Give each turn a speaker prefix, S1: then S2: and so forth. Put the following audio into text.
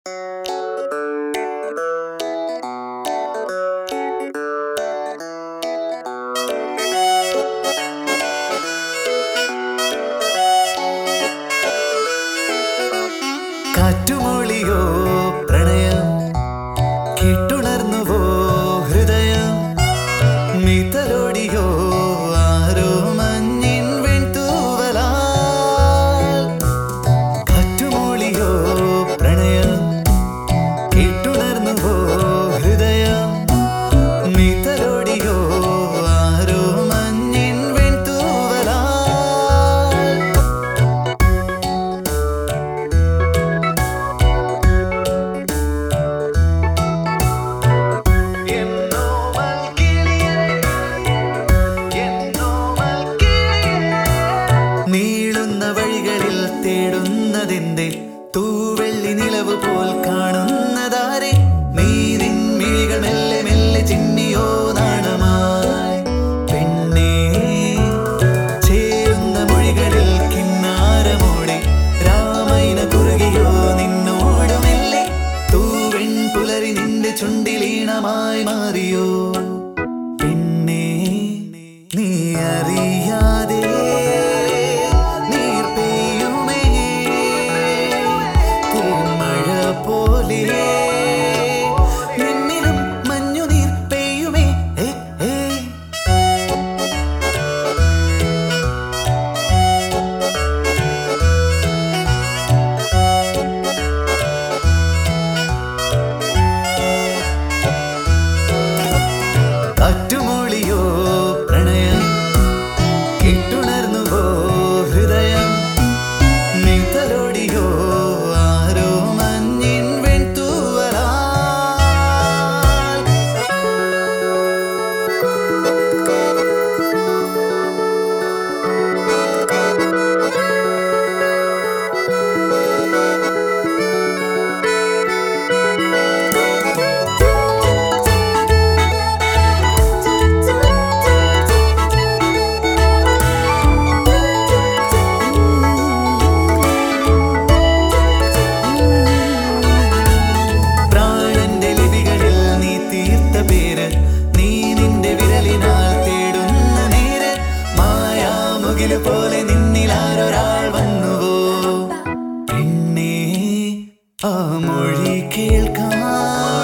S1: കാറ്റുമൂളിയോ പ്രണയം കേട്ടുണർന്നുവോ ഹൃദയം നീതലോടിയോ ആരോ മഞ്ഞിൻ വെൺതൂവലാൽ കാറ്റുമൂളിയോ പ്രണയം കേട്ടുണർന്നുവോ ഹൃദയം നീതലോടിയോ ആരോ മഞ്ഞിൻ വെൺതൂവലാൽ നീളുന്ന വഴികളിൽ തേടുന്നതെന്തേ തൂവെള്ളി നിലവ് പോൽ കാണുന്നതാരെ നീ നിൻമിഴികൾ മെല്ലെ മെല്ലെ ചിന്നിയോ നാണമായി പെണ്ണേ ചേരുന്ന മൊഴികളിൽ കിന്നാരമോടെ രാമൈന കുറുകിയോ നിന്നോട് മെല്ലെ തൂവെൺ പുലരി നിന്റെ ചുണ്ടിലീണമായി മാറിയോ പെണ്ണേ നീ അറിയാതെ പോലെ നിന്നിലും മഞ്ഞുനീർ പെയ്യുമേ കാറ്റുമൂളിയോ പ്രണയം കേട്ടുണർന്നുവോ ഹൃദയം നീതലോടിയോ ആരോ മഞ്ഞിൻ വെൺതൂവലാൽ പോലെ നിന്നിലാരൊരാൾ വന്നുവോ പെണ്ണേ ആ മൊഴി കേൾക്കാൻ